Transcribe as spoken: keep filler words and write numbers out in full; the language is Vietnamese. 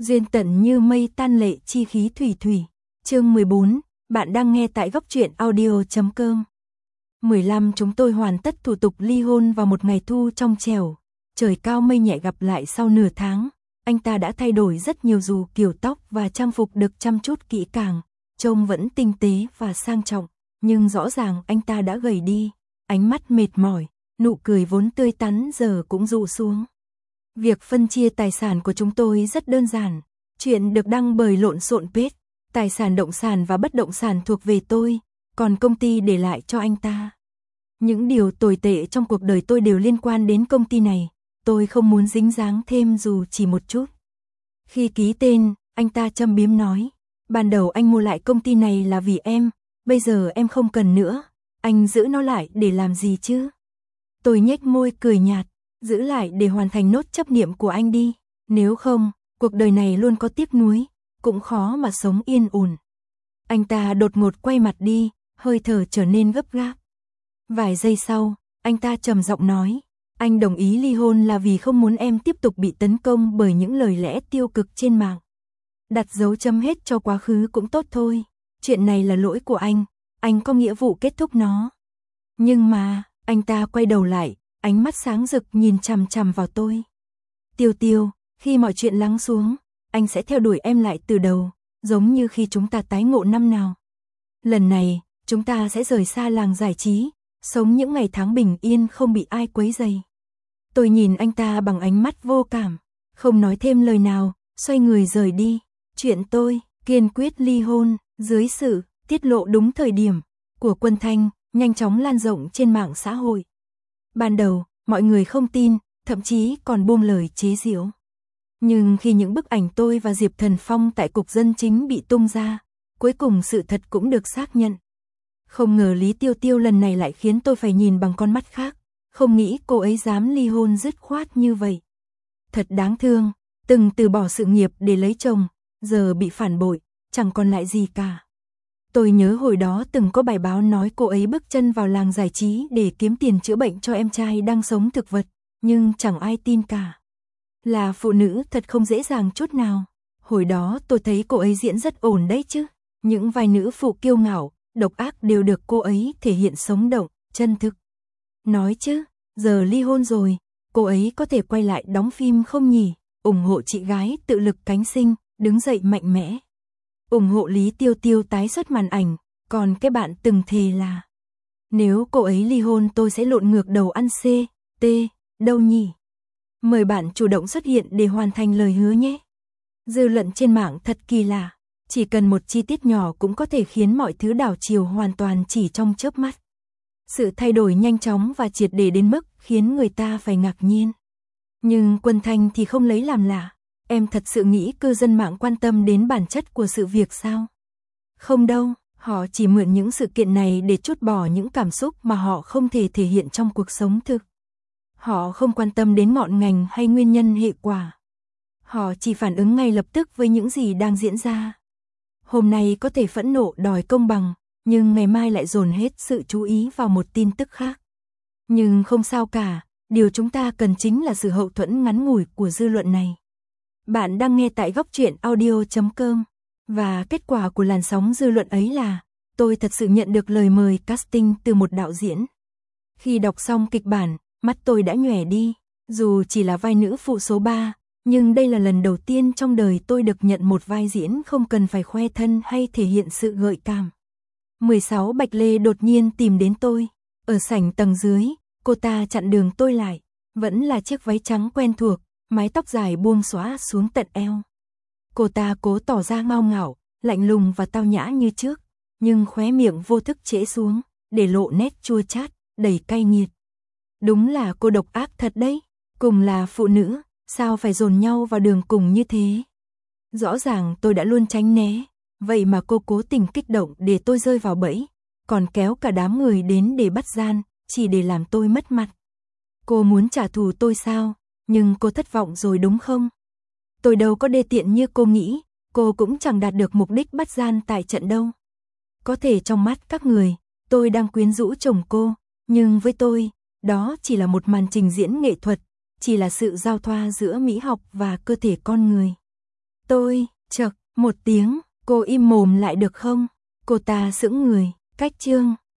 Duyên tận như mây tan lệ chi khí thủy thủy. Chương mười bốn, bạn đang nghe tại góc truyện audio chấm com. mười lăm Chúng tôi hoàn tất thủ tục ly hôn vào một ngày thu trong trẻo. Trời cao mây nhẹ gặp lại sau nửa tháng. Anh ta đã thay đổi rất nhiều, dù kiểu tóc và trang phục được chăm chút kỹ càng, trông vẫn tinh tế và sang trọng, nhưng rõ ràng anh ta đã gầy đi, ánh mắt mệt mỏi, nụ cười vốn tươi tắn giờ cũng rụ xuống. Việc phân chia tài sản của chúng tôi rất đơn giản, chuyện được đăng bởi Lộn Xộn Page, tài sản động sản và bất động sản thuộc về tôi, còn công ty để lại cho anh ta. Những điều tồi tệ trong cuộc đời tôi đều liên quan đến công ty này, tôi không muốn dính dáng thêm dù chỉ một chút. Khi ký tên, anh ta châm biếm nói, ban đầu anh mua lại công ty này là vì em, bây giờ em không cần nữa, anh giữ nó lại để làm gì chứ? Tôi nhếch môi cười nhạt, giữ lại để hoàn thành nốt chấp niệm của anh đi, nếu không, cuộc đời này luôn có tiếc nuối, cũng khó mà sống yên ổn. Anh ta đột ngột quay mặt đi, hơi thở trở nên gấp gáp. Vài giây sau, anh ta trầm giọng nói, anh đồng ý ly hôn là vì không muốn em tiếp tục bị tấn công bởi những lời lẽ tiêu cực trên mạng. Đặt dấu chấm hết cho quá khứ cũng tốt thôi, chuyện này là lỗi của anh, anh có nghĩa vụ kết thúc nó. Nhưng mà, anh ta quay đầu lại, ánh mắt sáng rực nhìn chằm chằm vào tôi. Tiêu Tiêu, khi mọi chuyện lắng xuống, anh sẽ theo đuổi em lại từ đầu, giống như khi chúng ta tái ngộ năm nào. Lần này, chúng ta sẽ rời xa làng giải trí, sống những ngày tháng bình yên không bị ai quấy rầy. Tôi nhìn anh ta bằng ánh mắt vô cảm, không nói thêm lời nào, xoay người rời đi. Chuyện tôi kiên quyết ly hôn dưới sự tiết lộ đúng thời điểm của Quân Thanh nhanh chóng lan rộng trên mạng xã hội. Ban đầu, mọi người không tin, thậm chí còn buông lời chế giễu. Nhưng khi những bức ảnh tôi và Diệp Thần Phong tại cục dân chính bị tung ra, cuối cùng sự thật cũng được xác nhận. Không ngờ Lý Tiêu Tiêu lần này lại khiến tôi phải nhìn bằng con mắt khác, không nghĩ cô ấy dám ly hôn dứt khoát như vậy. Thật đáng thương, từng từ bỏ sự nghiệp để lấy chồng, giờ bị phản bội, chẳng còn lại gì cả. Tôi nhớ hồi đó từng có bài báo nói cô ấy bước chân vào làng giải trí để kiếm tiền chữa bệnh cho em trai đang sống thực vật, nhưng chẳng ai tin cả. Là phụ nữ thật không dễ dàng chút nào. Hồi đó tôi thấy cô ấy diễn rất ổn đấy chứ. Những vai nữ phụ kiêu ngạo, độc ác đều được cô ấy thể hiện sống động, chân thực. Nói chứ, giờ ly hôn rồi, cô ấy có thể quay lại đóng phim không nhỉ? Ủng hộ chị gái tự lực cánh sinh, đứng dậy mạnh mẽ. Ủng hộ Lý Tiêu Tiêu tái xuất màn ảnh, còn cái bạn từng thề là nếu cô ấy ly hôn tôi sẽ lộn ngược đầu ăn C, T, đâu nhỉ? Mời bạn chủ động xuất hiện để hoàn thành lời hứa nhé. Dư luận trên mạng thật kỳ lạ, chỉ cần một chi tiết nhỏ cũng có thể khiến mọi thứ đảo chiều hoàn toàn chỉ trong chớp mắt. Sự thay đổi nhanh chóng và triệt để đến mức khiến người ta phải ngạc nhiên. Nhưng Quân Thanh thì không lấy làm lạ. Em thật sự nghĩ cư dân mạng quan tâm đến bản chất của sự việc sao? Không đâu, họ chỉ mượn những sự kiện này để trút bỏ những cảm xúc mà họ không thể thể hiện trong cuộc sống thực. Họ không quan tâm đến ngọn ngành hay nguyên nhân hệ quả. Họ chỉ phản ứng ngay lập tức với những gì đang diễn ra. Hôm nay có thể phẫn nộ đòi công bằng, nhưng ngày mai lại dồn hết sự chú ý vào một tin tức khác. Nhưng không sao cả, điều chúng ta cần chính là sự hậu thuẫn ngắn ngủi của dư luận này. Bạn đang nghe tại góc truyện audio chấm com, và kết quả của làn sóng dư luận ấy là tôi thật sự nhận được lời mời casting từ một đạo diễn. Khi đọc xong kịch bản, mắt tôi đã nhòe đi, dù chỉ là vai nữ phụ số ba, nhưng đây là lần đầu tiên trong đời tôi được nhận một vai diễn không cần phải khoe thân hay thể hiện sự gợi cảm. mười sáu Bạch Lê đột nhiên tìm đến tôi, ở sảnh tầng dưới, cô ta chặn đường tôi lại, vẫn là chiếc váy trắng quen thuộc, mái tóc dài buông xõa xuống tận eo. Cô ta cố tỏ ra ngao ngạo, lạnh lùng và tao nhã như trước, nhưng khóe miệng vô thức trễ xuống, để lộ nét chua chát, đầy cay nghiệt. Đúng là cô độc ác thật đấy, cùng là phụ nữ, sao phải dồn nhau vào đường cùng như thế? Rõ ràng tôi đã luôn tránh né, vậy mà cô cố tình kích động để tôi rơi vào bẫy, còn kéo cả đám người đến để bắt gian, chỉ để làm tôi mất mặt. Cô muốn trả thù tôi sao? Nhưng cô thất vọng rồi đúng không? Tôi đâu có đê tiện như cô nghĩ, cô cũng chẳng đạt được mục đích bắt gian tại trận đâu. Có thể trong mắt các người, tôi đang quyến rũ chồng cô, nhưng với tôi, đó chỉ là một màn trình diễn nghệ thuật, chỉ là sự giao thoa giữa mỹ học và cơ thể con người. tôi, chậc, một tiếng, cô im mồm lại được không? Cô ta sững người, cách Trương